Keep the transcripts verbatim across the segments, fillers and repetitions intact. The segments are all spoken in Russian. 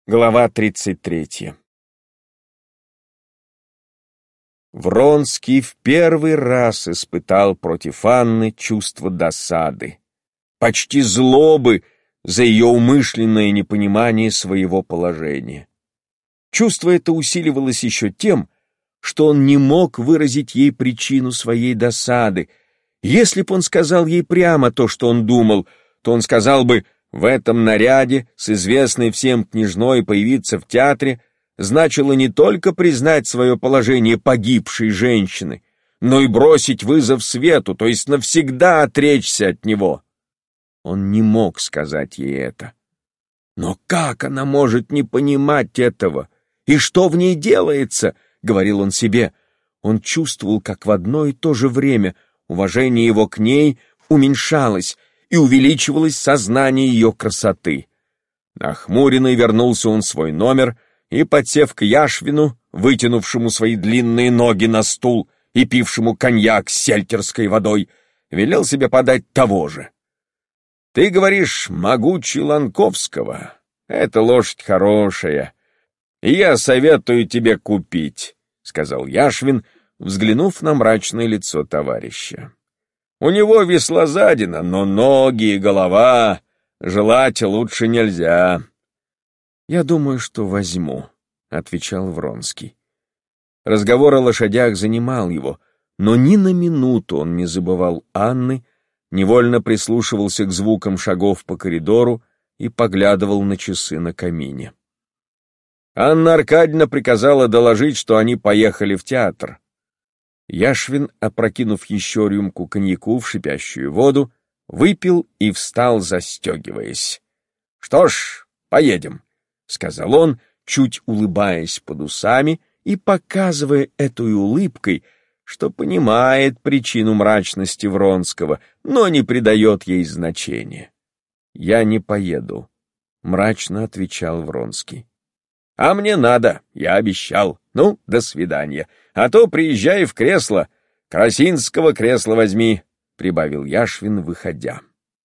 Глава тридцать третья. Вронский в первый раз испытал против Анны чувство досады, почти злобы за ее умышленное непонимание своего положения. Чувство это усиливалось еще тем, что он не мог выразить ей причину своей досады. Если б он сказал ей прямо то, что он думал, то он сказал бы: в этом наряде с известной всем княжной появиться в театре значило не только признать свое положение погибшей женщины, но и бросить вызов свету, то есть навсегда отречься от него. Он не мог сказать ей это. Но как она может не понимать этого? И что в ней делается? — говорил он себе. Он чувствовал, как в одно и то же время уважение его к ней уменьшалось, и увеличивалось сознание ее красоты. Нахмуренный вернулся он в свой номер и, подсев к Яшвину, вытянувшему свои длинные ноги на стул и пившему коньяк с сельтерской водой, велел себе подать того же. «Ты говоришь, могучий Ланковского. Это лошадь хорошая, и я советую тебе купить», — сказал Яшвин, взглянув на мрачное лицо товарища. «У него веслозадина, но ноги и голова желать лучше нельзя». «Я думаю, что возьму», — отвечал Вронский. Разговор о лошадях занимал его, но ни на минуту он не забывал Анны, невольно прислушивался к звукам шагов по коридору и поглядывал на часы на камине. Анна Аркадьевна приказала доложить, что они поехали в театр. Яшвин, опрокинув еще рюмку коньяку в шипящую воду, выпил и встал, застегиваясь. «Что ж, поедем», — сказал он, чуть улыбаясь под усами и показывая этой улыбкой, что понимает причину мрачности Вронского, но не придает ей значения. «Я не поеду», — мрачно отвечал Вронский. «А мне надо, я обещал. Ну, до свидания. А то приезжай в кресло. Красинского кресла возьми», — прибавил Яшвин, выходя.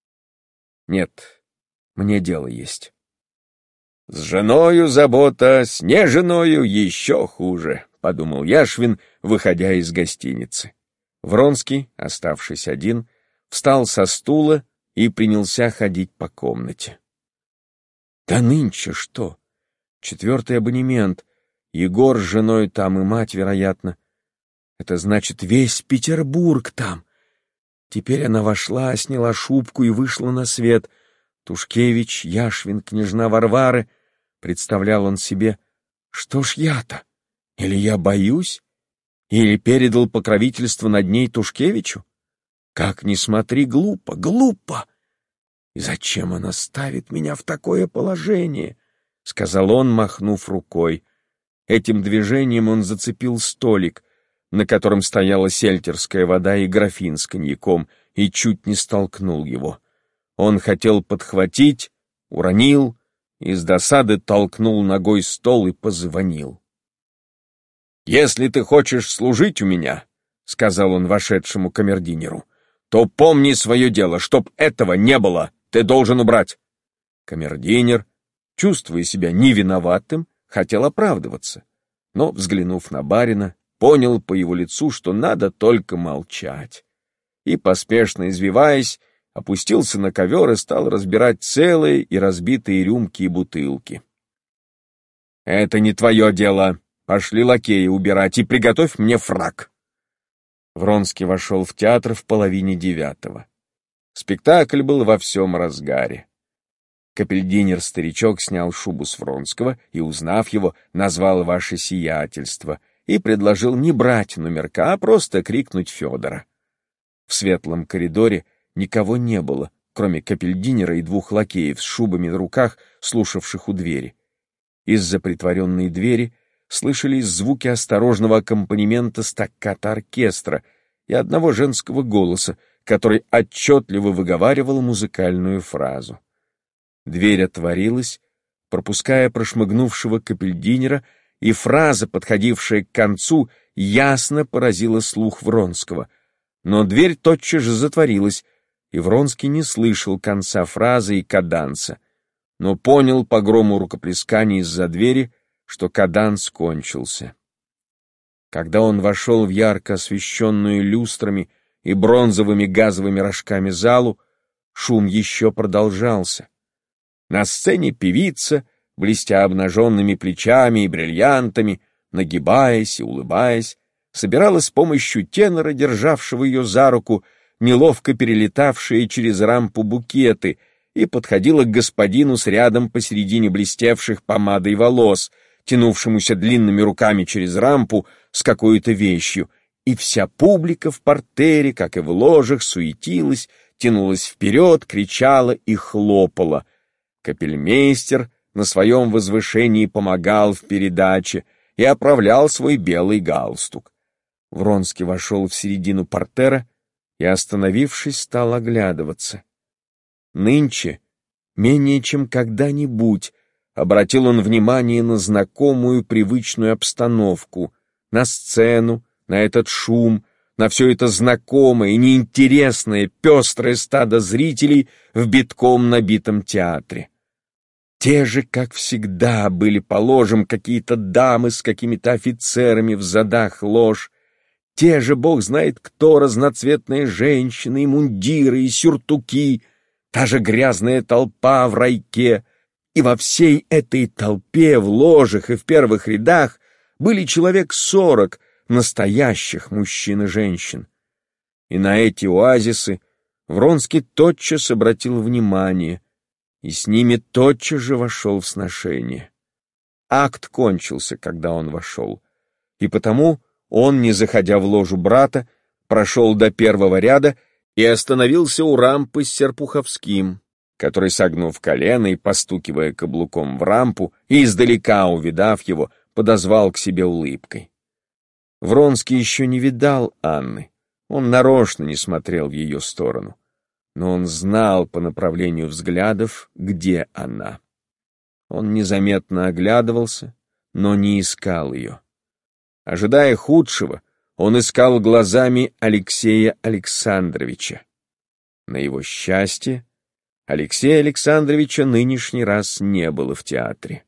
«Нет, мне дело есть». «С женою забота, с неженою еще хуже», — подумал Яшвин, выходя из гостиницы. Вронский, оставшись один, встал со стула и принялся ходить по комнате. «Да нынче что? Четвертый абонемент. Егор с женой там и мать, вероятно. Это значит, весь Петербург там. Теперь она вошла, сняла шубку и вышла на свет. Тушкевич, Яшвин, княжна Варвары. Представлял он себе, что ж я-то? Или я боюсь? Или передал покровительство над ней Тушкевичу? Как ни смотри, глупо, глупо! И зачем она ставит меня в такое положение?» — сказал он, махнув рукой. Этим движением он зацепил столик, на котором стояла сельтерская вода и графин с коньяком, и чуть не столкнул его. Он хотел подхватить, уронил, и с досады толкнул ногой стол и позвонил. «Если ты хочешь служить у меня, — сказал он вошедшему камердинеру, — то помни свое дело, чтоб этого не было, ты должен убрать». Камердинер, чувствуя себя невиноватым, хотел оправдываться, но, взглянув на барина, понял по его лицу, что надо только молчать, и, поспешно извиваясь, опустился на ковер и стал разбирать целые и разбитые рюмки и бутылки. «Это не твое дело. Пошли лакея убирать и приготовь мне фрак». Вронский вошел в театр в половине девятого. Спектакль был во всем разгаре. Капельдинер-старичок снял шубу с Вронского и, узнав его, назвал «Ваше сиятельство» и предложил не брать номерка, а просто крикнуть Федора. В светлом коридоре никого не было, кроме капельдинера и двух лакеев с шубами в руках, слушавших у двери. Из-за притворенной двери слышались звуки осторожного аккомпанемента стаккато оркестра и одного женского голоса, который отчетливо выговаривал музыкальную фразу. Дверь отворилась, пропуская прошмыгнувшего капельдинера, и фраза, подходившая к концу, ясно поразила слух Вронского. Но дверь тотчас же затворилась, и Вронский не слышал конца фразы и каданса. но понял по грому рукоплесканий из-за двери, что каданс кончился. Когда он вошел в ярко освещенную люстрами и бронзовыми газовыми рожками залу, шум еще продолжался. На сцене певица, блестя обнаженными плечами и бриллиантами, нагибаясь и улыбаясь, собирала с помощью тенора, державшего ее за руку, неловко перелетавшие через рампу букеты, и подходила к господину с рядом посередине блестевших помадой волос, тянувшемуся длинными руками через рампу с какой-то вещью, и вся публика в партере, как и в ложах, суетилась, тянулась вперед, кричала и хлопала. Капельмейстер на своем возвышении помогал в передаче и оправлял свой белый галстук. Вронский вошел в середину портера и, остановившись, стал оглядываться. Нынче, менее чем когда-нибудь, обратил он внимание на знакомую привычную обстановку, на сцену, на этот шум, на все это знакомое и неинтересное пестрое стадо зрителей в битком набитом театре. Те же, как всегда, были положим какие-то дамы с какими-то офицерами в задах лож, те же, бог знает кто, разноцветные женщины, и мундиры, и сюртуки, та же грязная толпа в райке, и во всей этой толпе, в ложах и в первых рядах, были человек сорок настоящих мужчин и женщин. И на эти оазисы Вронский тотчас обратил внимание, и с ними тотчас же вошел в сношение. Акт кончился, когда он вошел, и потому он, не заходя в ложу брата, прошел до первого ряда и остановился у рампы с Серпуховским, который, согнув колено и постукивая каблуком в рампу, и издалека увидав его, подозвал к себе улыбкой. Вронский еще не видал Анны, он нарочно не смотрел в ее сторону, но он знал по направлению взглядов, где она. Он незаметно оглядывался, но не искал ее. Ожидая худшего, он искал глазами Алексея Александровича. На его счастье, Алексея Александровича нынешний раз не было в театре.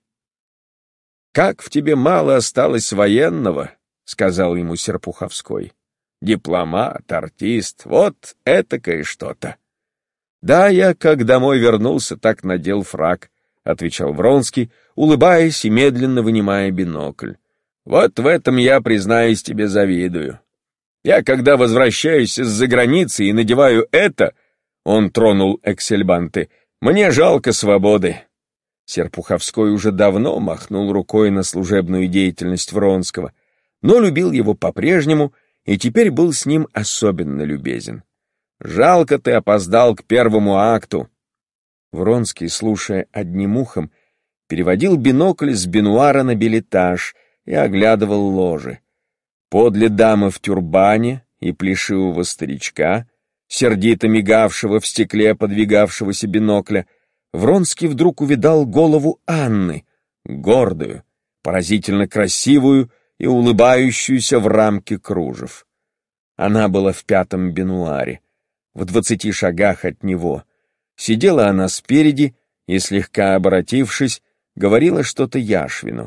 «Как в тебе мало осталось военного», — сказал ему Серпуховской. «Дипломат, артист, вот этакое что-то». «Да, я, как домой вернулся, так надел фрак», — отвечал Вронский, улыбаясь и медленно вынимая бинокль. «Вот в этом я, признаюсь, тебе завидую. Я, когда возвращаюсь из-за границы и надеваю это, — он тронул эксельбанты, — мне жалко свободы». Серпуховской уже давно махнул рукой на служебную деятельность Вронского, но любил его по-прежнему и теперь был с ним особенно любезен. «Жалко, ты опоздал к первому акту». Вронский, слушая одним ухом, переводил бинокль с бенуара на бельэтаж и оглядывал ложи. Подле дамы в тюрбане и плешивого старичка, сердито мигавшего в стекле подвигавшегося бинокля, Вронский вдруг увидал голову Анны, гордую, поразительно красивую и улыбающуюся в рамке кружев. Она была в пятом бенуаре, в двадцати шагах от него. Сидела она спереди и, слегка оборотившись, говорила что-то Яшвину.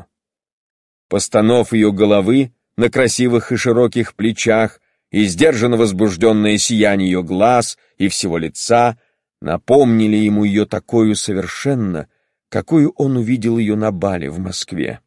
Постанов ее головы на красивых и широких плечах и сдержанно возбужденное сияние ее глаз и всего лица напомнили ему ее такую совершенно, какую он увидел ее на бале в Москве.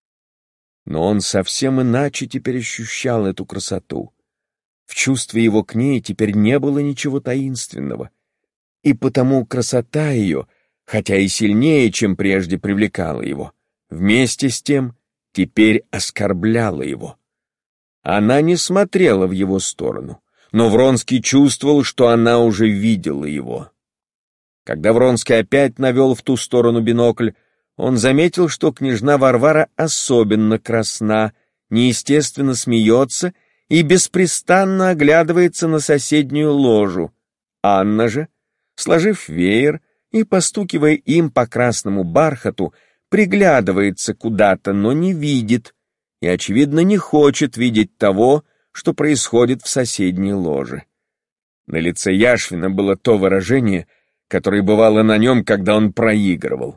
Но он совсем иначе теперь ощущал эту красоту. В чувстве его к ней теперь не было ничего таинственного, и потому красота ее, хотя и сильнее, чем прежде, привлекала его, вместе с тем теперь оскорбляла его. Она не смотрела в его сторону, но Вронский чувствовал, что она уже видела его. Когда Вронский опять навел в ту сторону бинокль, он заметил, что княжна Варвара особенно красна, неестественно смеется и беспрестанно оглядывается на соседнюю ложу. Анна же, сложив веер и постукивая им по красному бархату, приглядывается куда-то, но не видит, и, очевидно, не хочет видеть того, что происходит в соседней ложе. На лице Яшвина было то выражение, которое бывало на нем, когда он проигрывал.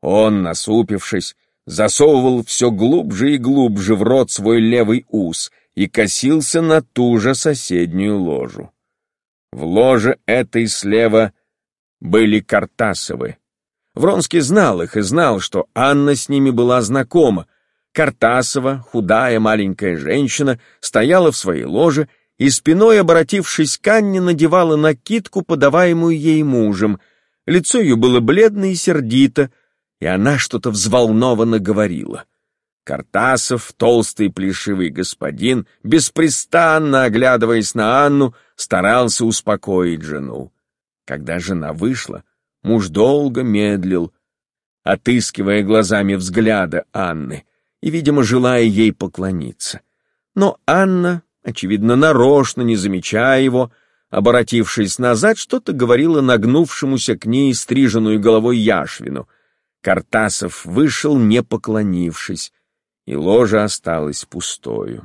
Он, насупившись, засовывал все глубже и глубже в рот свой левый ус и косился на ту же соседнюю ложу. В ложе этой слева были Картасовы. Вронский знал их и знал, что Анна с ними была знакома. Картасова, худая маленькая женщина, стояла в своей ложе и, спиной обратившись к Анне, надевала накидку, подаваемую ей мужем. Лицо ее было бледно и сердито, и она что-то взволнованно говорила. Картасов, толстый плешивый господин, беспрестанно оглядываясь на Анну, старался успокоить жену. Когда жена вышла, муж долго медлил, отыскивая глазами взгляда Анны и, видимо, желая ей поклониться. Но Анна, очевидно, нарочно не замечая его, оборотившись назад, что-то говорила нагнувшемуся к ней стриженную головой Яшвину. Картасов вышел, не поклонившись, и ложа осталась пустою.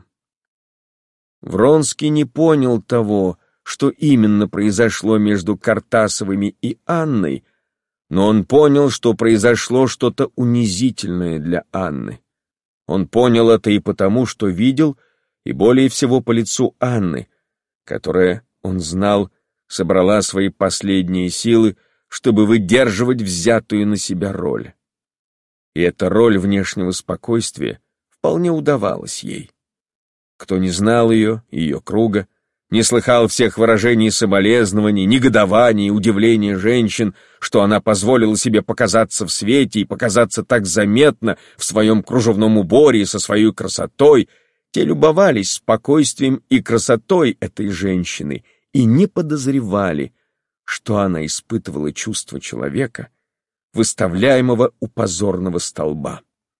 Вронский не понял того, что именно произошло между Картасовыми и Анной, но он понял, что произошло что-то унизительное для Анны. Он понял это и потому, что видел, и более всего по лицу Анны, которая, он знал, собрала свои последние силы, чтобы выдерживать взятую на себя роль. И эта роль внешнего спокойствия вполне удавалась ей. Кто не знал ее, ее круга, не слыхал всех выражений соболезнований, негодований, удивления женщин, что она позволила себе показаться в свете и показаться так заметно в своем кружевном уборе и со своей красотой, те любовались спокойствием и красотой этой женщины и не подозревали, что она испытывала чувство человека, выставляемого у позорного столба.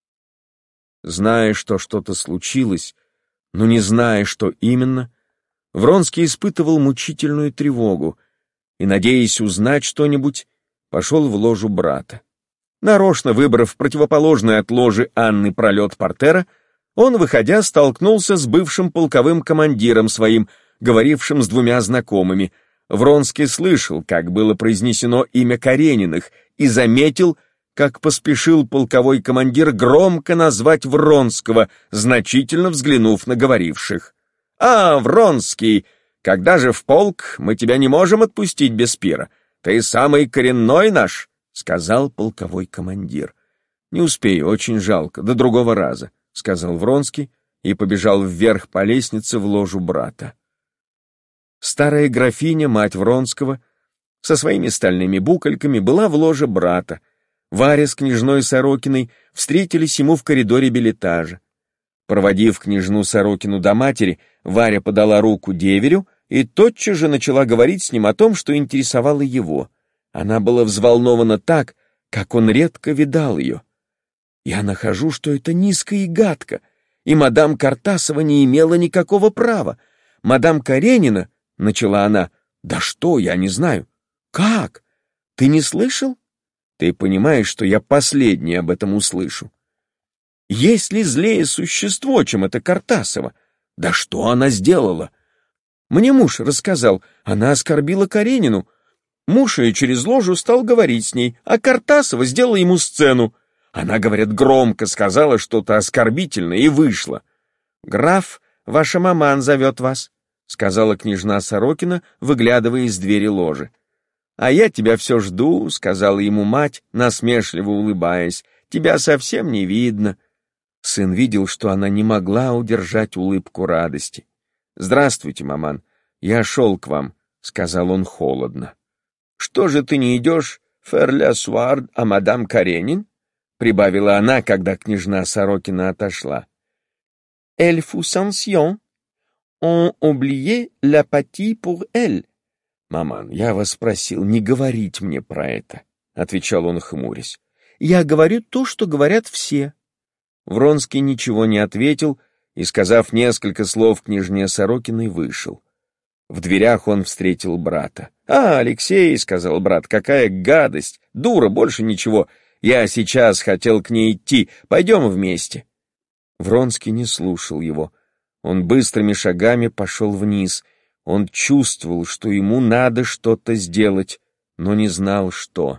Зная, что что-то случилось, но не зная, что именно, Вронский испытывал мучительную тревогу и, надеясь узнать что-нибудь, пошел в ложу брата. Нарочно выбрав противоположный от ложи Анны пролет портера, он, выходя, столкнулся с бывшим полковым командиром своим, говорившим с двумя знакомыми. Вронский слышал, как было произнесено имя Карениных, и заметил, как поспешил полковой командир громко назвать Вронского, значительно взглянув на говоривших. «А, Вронский, когда же в полк, мы тебя не можем отпустить без пира. Ты самый коренной наш», — сказал полковой командир. «Не успею, очень жалко, до другого раза», — сказал Вронский и побежал вверх по лестнице в ложу брата. Старая графиня, мать Вронского, со своими стальными букольками была в ложе брата. Варя с княжной Сорокиной встретились ему в коридоре бельэтажа. Проводив княжну Сорокину до матери, Варя подала руку деверю и тотчас же начала говорить с ним о том, что интересовало его. Она была взволнована так, как он редко видал ее. «Я нахожу, что это низко и гадко, и мадам Картасова не имела никакого права. Мадам Каренина, — начала она, — да что, я не знаю. Как? Ты не слышал? Ты понимаешь, что я последний об этом услышу. Есть ли злее существо, чем это Картасова? Да что она сделала? Мне муж рассказал, она оскорбила Каренину. Муж ее через ложу стал говорить с ней, а Картасова сделала ему сцену. Она, говорят, громко сказала что-то оскорбительное и вышла. «Граф, ваша маман зовет вас», — сказала княжна Сорокина, выглядывая из двери ложи. «А я тебя все жду», — сказала ему мать, насмешливо улыбаясь. «Тебя совсем не видно». Сын видел, что она не могла удержать улыбку радости. «Здравствуйте, маман, я шел к вам», — сказал он холодно. «Что же ты не идешь, фер ля суар, а мадам Каренин?» — прибавила она, когда княжна Сорокина отошла. «Elle fut sanction. On oublié la pâtie pour elle». «Маман, я вас просил не говорить мне про это», — отвечал он, хмурясь. «Я говорю то, что говорят все». Вронский ничего не ответил и, сказав несколько слов княжне Сорокиной, вышел. В дверях он встретил брата. «А, Алексей, — сказал брат, — какая гадость! Дура, больше ничего. Я сейчас хотел к ней идти. Пойдем вместе». Вронский не слушал его. Он быстрыми шагами пошел вниз. Он чувствовал, что ему надо что-то сделать, но не знал, что.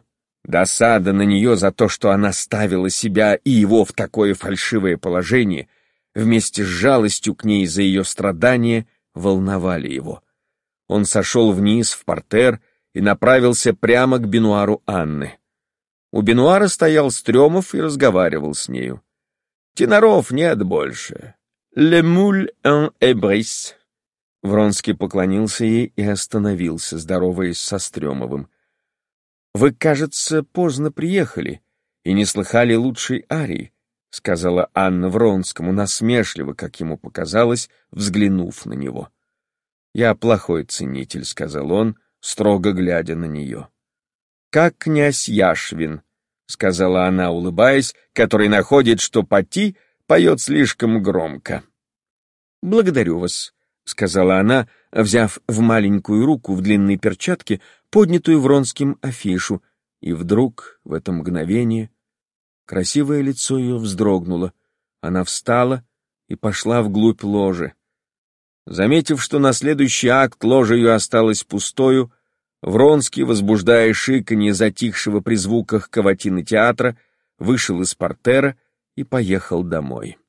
Досада на нее за то, что она ставила себя и его в такое фальшивое положение, вместе с жалостью к ней за ее страдания, волновали его. Он сошел вниз в партер и направился прямо к бенуару Анны. У бенуара стоял Стрёмов и разговаривал с нею. «Теноров нет больше. Le moule en ébris». Вронский поклонился ей и остановился, здороваясь со Стрёмовым. «Вы, кажется, поздно приехали и не слыхали лучшей арии», — сказала Анна Вронскому, насмешливо, как ему показалось, взглянув на него. «Я плохой ценитель», — сказал он, строго глядя на нее. «Как князь Яшвин», — сказала она, улыбаясь, который находит, что Пати поет слишком громко. «Благодарю вас», — сказала она, взяв в маленькую руку в длинной перчатке поднятую Вронским афишу, и вдруг, в это мгновение, красивое лицо ее вздрогнуло. Она встала и пошла вглубь ложи. Заметив, что на следующий акт ложа ее осталась пустою, Вронский, возбуждая шиканье затихшего при звуках каватины театра, вышел из партера и поехал домой.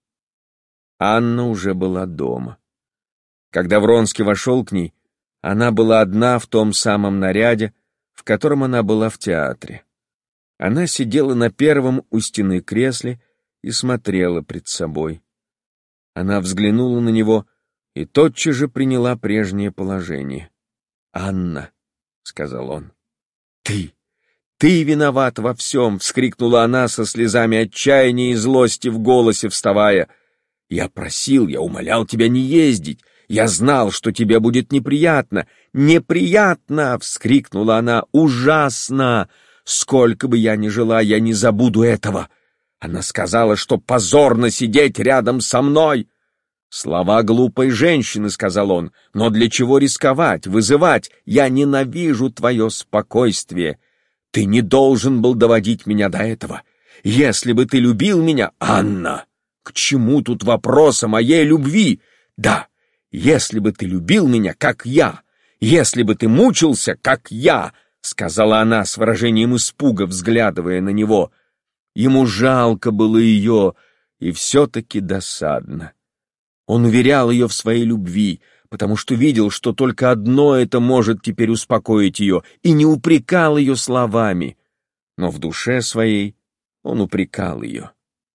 Анна уже была дома. Когда Вронский вошел к ней, она была одна в том самом наряде, в котором она была в театре. Она сидела на первом у стены кресле и смотрела пред собой. Она взглянула на него и тотчас же приняла прежнее положение. «Анна», — сказал он. «Ты, ты виноват во всем!» — вскрикнула она со слезами отчаяния и злости в голосе, вставая. «Я просил, я умолял тебя не ездить. Я знал, что тебе будет неприятно». «Неприятно!» — вскрикнула она. «Ужасно! Сколько бы я ни жила, я не забуду этого. Она сказала, что позорно сидеть рядом со мной». «Слова глупой женщины», — сказал он, — «но для чего рисковать, вызывать? Я ненавижу твое спокойствие. Ты не должен был доводить меня до этого. Если бы ты любил меня, Анна, к чему тут вопрос о моей любви? Да, если бы ты любил меня, как я, если бы ты мучился, как я», — сказала она с выражением испуга, взглядывая на него. Ему жалко было ее, и все-таки досадно. Он уверял ее в своей любви, потому что видел, что только одно это может теперь успокоить ее, и не упрекал ее словами, но в душе своей он упрекал ее.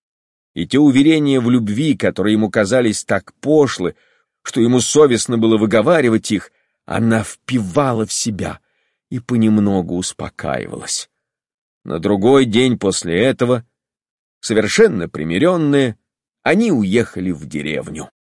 И те уверения в любви, которые ему казались так пошлы, что ему совестно было выговаривать их, она впивала в себя и понемногу успокаивалась. На другой день после этого, совершенно примиренные, они уехали в деревню.